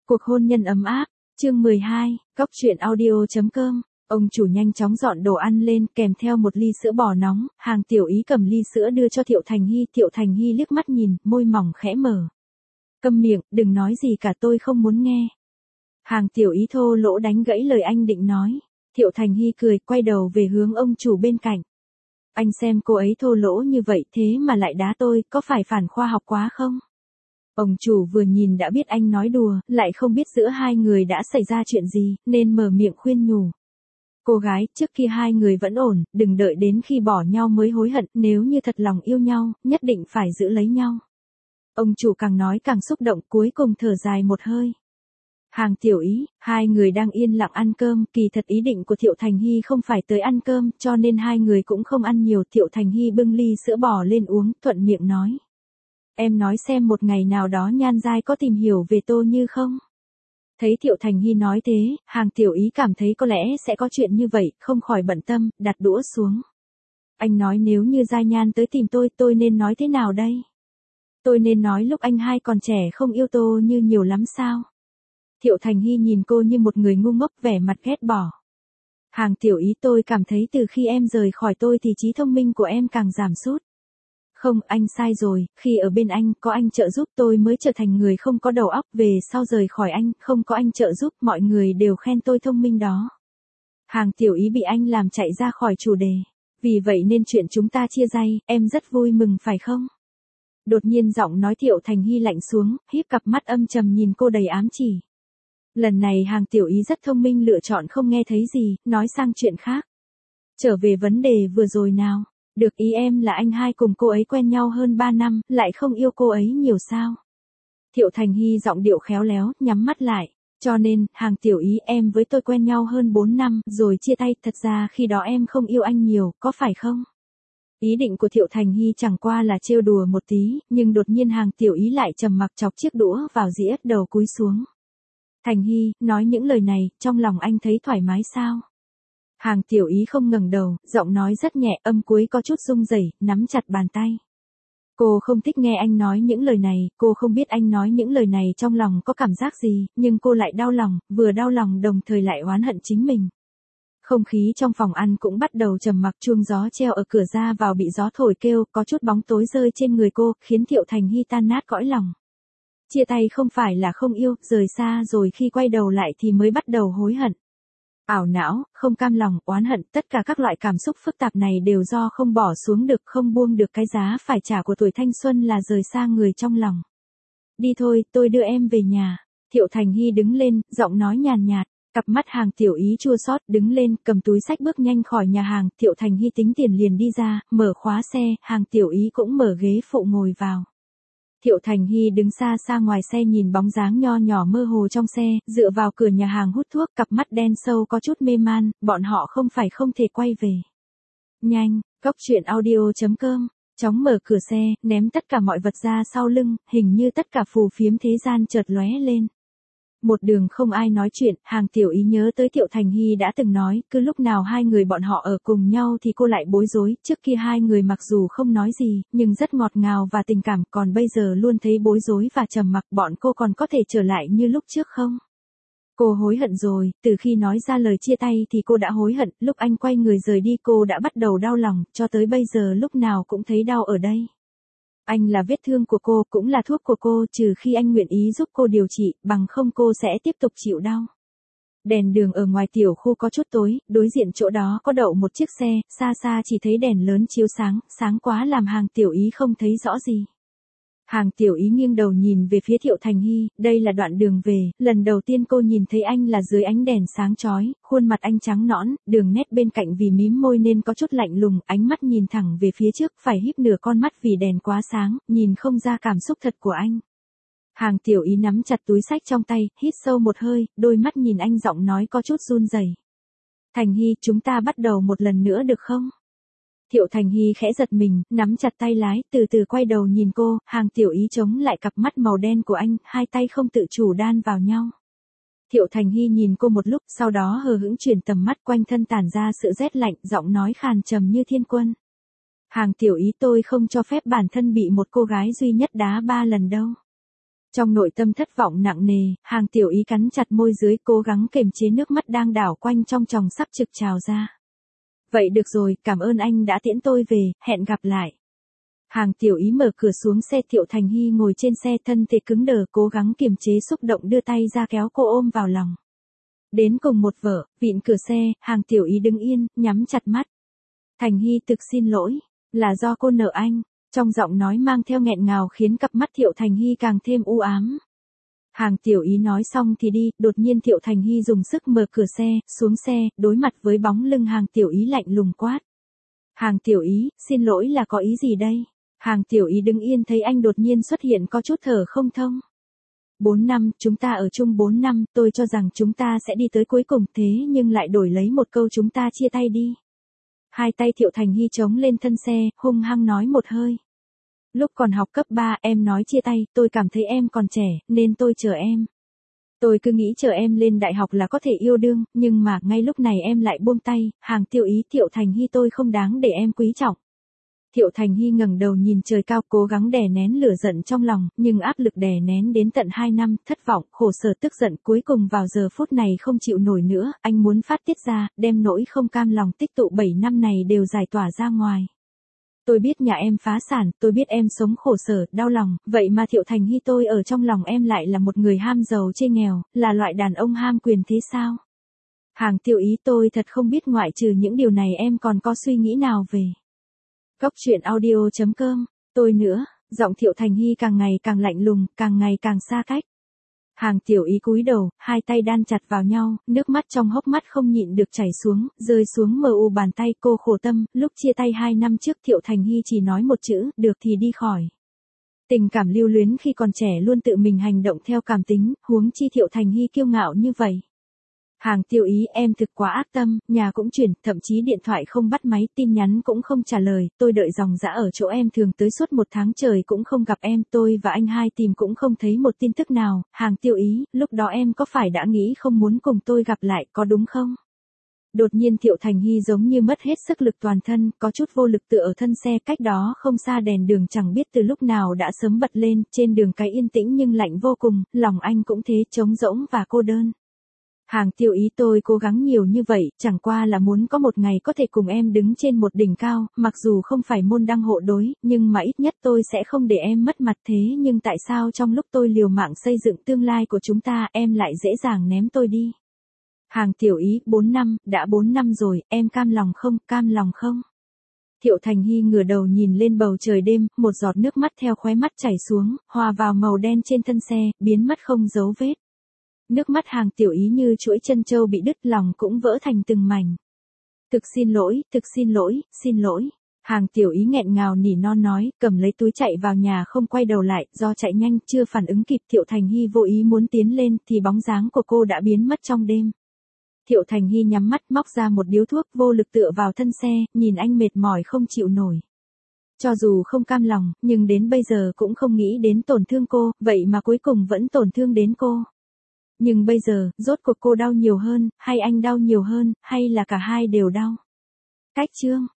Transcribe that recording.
Cuộc hôn nhân ấm áp, chương 12, Cóc truyện audio.com. Ông chủ nhanh chóng dọn đồ ăn lên kèm theo một ly sữa bò nóng, Hàng Tiểu Ý cầm ly sữa đưa cho Thiệu Thành Hy liếc mắt nhìn, môi mỏng khẽ mở. Câm miệng, đừng nói gì cả, tôi không muốn nghe. Hàng Tiểu Ý thô lỗ đánh gãy lời anh định nói. Thiệu Thành Hy cười, quay đầu về hướng ông chủ bên cạnh. Anh xem cô ấy thô lỗ như vậy thế mà lại đá tôi, có phải phản khoa học quá không? Ông chủ vừa nhìn đã biết anh nói đùa, lại không biết giữa hai người đã xảy ra chuyện gì, nên mở miệng khuyên nhủ. Cô gái, trước kia hai người vẫn ổn, đừng đợi đến khi bỏ nhau mới hối hận, nếu như thật lòng yêu nhau, nhất định phải giữ lấy nhau. Ông chủ càng nói càng xúc động, cuối cùng thở dài một hơi. Hàng Tiểu Ý, hai người đang yên lặng ăn cơm, kỳ thật ý định của Thiệu Thành Hy không phải tới ăn cơm, cho nên hai người cũng không ăn nhiều. Thiệu Thành Hy bưng ly sữa bò lên uống, thuận miệng nói. Em nói xem một ngày nào đó Nhan Giai có tìm hiểu về Tô Như không? Thấy Thiệu Thành Hy nói thế, Hàng Tiểu Ý cảm thấy có lẽ sẽ có chuyện như vậy, không khỏi bận tâm, đặt đũa xuống. Anh nói nếu như Giai Nhan tới tìm tôi nên nói thế nào đây? Tôi nên nói lúc anh hai còn trẻ không yêu Tô Như nhiều lắm sao? Thiệu Thành Hy nhìn cô như một người ngu ngốc, vẻ mặt ghét bỏ. Hàng Tiểu Ý, tôi cảm thấy từ khi em rời khỏi tôi thì trí thông minh của em càng giảm sút. Không, anh sai rồi, khi ở bên anh, có anh trợ giúp tôi mới trở thành người không có đầu óc, về sau rời khỏi anh, không có anh trợ giúp, mọi người đều khen tôi thông minh đó. Hàng Tiểu Ý bị anh làm chạy ra khỏi chủ đề. Vì vậy nên chuyện chúng ta chia tay, em rất vui mừng phải không? Đột nhiên giọng nói Thiệu Thành Hy lạnh xuống, híp cặp mắt âm trầm nhìn cô đầy ám chỉ. Lần này Hàng Tiểu Ý rất thông minh lựa chọn không nghe thấy gì, nói sang chuyện khác. Trở về vấn đề vừa rồi nào. Được, ý em là anh hai cùng cô ấy quen nhau hơn 3 năm, lại không yêu cô ấy nhiều sao? Thiệu Thành Hy giọng điệu khéo léo, nhắm mắt lại. Cho nên, Hàng Tiểu Ý, em với tôi quen nhau hơn 4 năm, rồi chia tay, thật ra khi đó em không yêu anh nhiều, có phải không? Ý định của Thiệu Thành Hy chẳng qua là trêu đùa một tí, nhưng đột nhiên Hàng Tiểu Ý lại trầm mặc chọc chiếc đũa vào dĩa, đầu cúi xuống. Thành Hy, nói những lời này, trong lòng anh thấy thoải mái sao? Hàng Tiểu Ý không ngẩng đầu, giọng nói rất nhẹ, âm cuối có chút rung rẩy, nắm chặt bàn tay. Cô không thích nghe anh nói những lời này, cô không biết anh nói những lời này trong lòng có cảm giác gì, nhưng cô lại đau lòng, vừa đau lòng đồng thời lại oán hận chính mình. Không khí trong phòng ăn cũng bắt đầu trầm mặc, chuông gió treo ở cửa ra vào bị gió thổi kêu, có chút bóng tối rơi trên người cô, khiến Thiệu Thành Hy tan nát cõi lòng. Chia tay không phải là không yêu, rời xa rồi khi quay đầu lại thì mới bắt đầu hối hận. Ảo não, không cam lòng, oán hận, tất cả các loại cảm xúc phức tạp này đều do không bỏ xuống được, không buông được cái giá phải trả của tuổi thanh xuân là rời xa người trong lòng. Đi thôi, tôi đưa em về nhà. Thiệu Thành Hy đứng lên, giọng nói nhàn nhạt. Cặp mắt Hàng Tiểu Ý chua xót, đứng lên, cầm túi xách bước nhanh khỏi nhà hàng. Thiệu Thành Hy tính tiền liền đi ra, mở khóa xe, Hàng Tiểu Ý cũng mở ghế phụ ngồi vào. Thiệu Thành Hy đứng xa xa ngoài xe nhìn bóng dáng nho nhỏ mơ hồ trong xe, dựa vào cửa nhà hàng hút thuốc, cặp mắt đen sâu có chút mê man, bọn họ không phải không thể quay về. Nhanh, Cóc truyện audio.com, chóng mở cửa xe, ném tất cả mọi vật ra sau lưng, hình như tất cả phù phiếm thế gian chợt lóe lên. Một đường không ai nói chuyện, Hàng Tiểu Ý nhớ tới Thiệu Thành Hy đã từng nói, cứ lúc nào hai người bọn họ ở cùng nhau thì cô lại bối rối, trước kia hai người mặc dù không nói gì, nhưng rất ngọt ngào và tình cảm, còn bây giờ luôn thấy bối rối và trầm mặc, bọn cô còn có thể trở lại như lúc trước không? Cô hối hận rồi, từ khi nói ra lời chia tay thì cô đã hối hận, lúc anh quay người rời đi cô đã bắt đầu đau lòng, cho tới bây giờ lúc nào cũng thấy đau ở đây. Anh là vết thương của cô, cũng là thuốc của cô, trừ khi anh nguyện ý giúp cô điều trị, bằng không cô sẽ tiếp tục chịu đau. Đèn đường ở ngoài tiểu khu có chút tối, đối diện chỗ đó có đậu một chiếc xe, xa xa chỉ thấy đèn lớn chiếu sáng, sáng quá làm Hàng Tiểu Ý không thấy rõ gì. Hàng Tiểu Ý nghiêng đầu nhìn về phía Thiệu Thành Hy, đây là đoạn đường về, lần đầu tiên cô nhìn thấy anh là dưới ánh đèn sáng chói, khuôn mặt anh trắng nõn, đường nét bên cạnh vì mím môi nên có chút lạnh lùng, ánh mắt nhìn thẳng về phía trước, phải híp nửa con mắt vì đèn quá sáng, nhìn không ra cảm xúc thật của anh. Hàng Tiểu Ý nắm chặt túi xách trong tay, hít sâu một hơi, đôi mắt nhìn anh, giọng nói có chút run rẩy. Thành Hy, chúng ta bắt đầu một lần nữa được không? Thiệu Thành Hy khẽ giật mình, nắm chặt tay lái, từ từ quay đầu nhìn cô, Hàng Tiểu Ý chống lại cặp mắt màu đen của anh, hai tay không tự chủ đan vào nhau. Thiệu Thành Hy nhìn cô một lúc, sau đó hờ hững chuyển tầm mắt, quanh thân tản ra sự rét lạnh, giọng nói khàn trầm như thiên quân. Hàng Tiểu Ý, tôi không cho phép bản thân bị một cô gái duy nhất đá 3 lần đâu. Trong nội tâm thất vọng nặng nề, Hàng Tiểu Ý cắn chặt môi dưới cố gắng kiềm chế nước mắt đang đảo quanh trong tròng sắp trực trào ra. Vậy được rồi, cảm ơn anh đã tiễn tôi về, hẹn gặp lại. Hàng Tiểu Ý mở cửa xuống xe, Thiệu Thành Hy ngồi trên xe thân thể cứng đờ cố gắng kiềm chế xúc động đưa tay ra kéo cô ôm vào lòng. Đến cùng một vở, vịn cửa xe, Hàng Tiểu Ý đứng yên, nhắm chặt mắt. Thành Hy thực xin lỗi, là do cô nợ anh. Trong giọng nói mang theo nghẹn ngào khiến cặp mắt Thiệu Thành Hy càng thêm u ám. Hàng Tiểu Ý nói xong thì đi, đột nhiên Thiệu Thành Hy dùng sức mở cửa xe, xuống xe, đối mặt với bóng lưng Hàng Tiểu Ý lạnh lùng quát. Hàng Tiểu Ý, xin lỗi là có ý gì đây? Hàng Tiểu Ý đứng yên thấy anh đột nhiên xuất hiện có chút thở không thông. 4 năm, chúng ta ở chung 4 năm, tôi cho rằng chúng ta sẽ đi tới cuối cùng thế nhưng lại đổi lấy một câu chúng ta chia tay đi. Hai tay Thiệu Thành Hy chống lên thân xe, hung hăng nói một hơi. Lúc còn học cấp 3 em nói chia tay, tôi cảm thấy em còn trẻ, nên tôi chờ em. Tôi cứ nghĩ chờ em lên đại học là có thể yêu đương, nhưng mà ngay lúc này em lại buông tay, Hàng Tiểu Ý Thiệu Thành Hy tôi không đáng để em quý trọng. Thiệu Thành Hy ngẩng đầu nhìn trời cao cố gắng đè nén lửa giận trong lòng, nhưng áp lực đè nén đến tận 2 năm, thất vọng, khổ sở tức giận cuối cùng vào giờ phút này không chịu nổi nữa, anh muốn phát tiết ra, đem nỗi không cam lòng tích tụ 7 năm này đều giải tỏa ra ngoài. Tôi biết nhà em phá sản, tôi biết em sống khổ sở, đau lòng, vậy mà Thiệu Thành Hy tôi ở trong lòng em lại là một người ham giàu chê nghèo, là loại đàn ông ham quyền thế sao? Hàng Tiểu Ý tôi thật không biết ngoại trừ những điều này em còn có suy nghĩ nào về. Cốc truyện audio.com, tôi nữa, giọng Thiệu Thành Hy càng ngày càng lạnh lùng, càng ngày càng xa cách. Hàng Tiểu Ý cúi đầu, hai tay đan chặt vào nhau, nước mắt trong hốc mắt không nhịn được chảy xuống, rơi xuống mờ u bàn tay cô khổ tâm, lúc chia tay 2 năm trước Thiệu Thành Hy chỉ nói một chữ, được thì đi khỏi. Tình cảm lưu luyến khi còn trẻ luôn tự mình hành động theo cảm tính, huống chi Thiệu Thành Hy kiêu ngạo như vậy. Hàng Tiểu Ý em thực quá ác tâm, nhà cũng chuyển, thậm chí điện thoại không bắt máy, tin nhắn cũng không trả lời, tôi đợi dòng dã ở chỗ em thường tới suốt 1 tháng trời cũng không gặp em, tôi và anh hai tìm cũng không thấy một tin tức nào, Hàng Tiểu Ý, lúc đó em có phải đã nghĩ không muốn cùng tôi gặp lại, có đúng không? Đột nhiên Thiệu Thành Hy giống như mất hết sức lực toàn thân, có chút vô lực tựa ở thân xe, cách đó không xa đèn đường chẳng biết từ lúc nào đã sớm bật lên, trên đường cái yên tĩnh nhưng lạnh vô cùng, lòng anh cũng thế trống rỗng và cô đơn. Hàng Tiểu Ý tôi cố gắng nhiều như vậy, chẳng qua là muốn có một ngày có thể cùng em đứng trên một đỉnh cao, mặc dù không phải môn đăng hộ đối, nhưng mà ít nhất tôi sẽ không để em mất mặt thế nhưng tại sao trong lúc tôi liều mạng xây dựng tương lai của chúng ta em lại dễ dàng ném tôi đi. Hàng Tiểu Ý, 4 năm, đã 4 năm rồi, em cam lòng không, cam lòng không? Thiệu Thành Hy ngửa đầu nhìn lên bầu trời đêm, một giọt nước mắt theo khóe mắt chảy xuống, hòa vào màu đen trên thân xe, biến mất không dấu vết. Nước mắt Hàng Tiểu Ý như chuỗi chân châu bị đứt, lòng cũng vỡ thành từng mảnh. Thực xin lỗi, thực xin lỗi, xin lỗi. Hàng Tiểu Ý nghẹn ngào nỉ non nói, cầm lấy túi chạy vào nhà không quay đầu lại, do chạy nhanh chưa phản ứng kịp Thiệu Thành Hy vô ý muốn tiến lên thì bóng dáng của cô đã biến mất trong đêm. Thiệu Thành Hy nhắm mắt móc ra một điếu thuốc vô lực tựa vào thân xe, nhìn anh mệt mỏi không chịu nổi. Cho dù không cam lòng, nhưng đến bây giờ cũng không nghĩ đến tổn thương cô, vậy mà cuối cùng vẫn tổn thương đến cô. Nhưng bây giờ, rốt cuộc cô đau nhiều hơn, hay anh đau nhiều hơn, hay là cả hai đều đau? Cách chương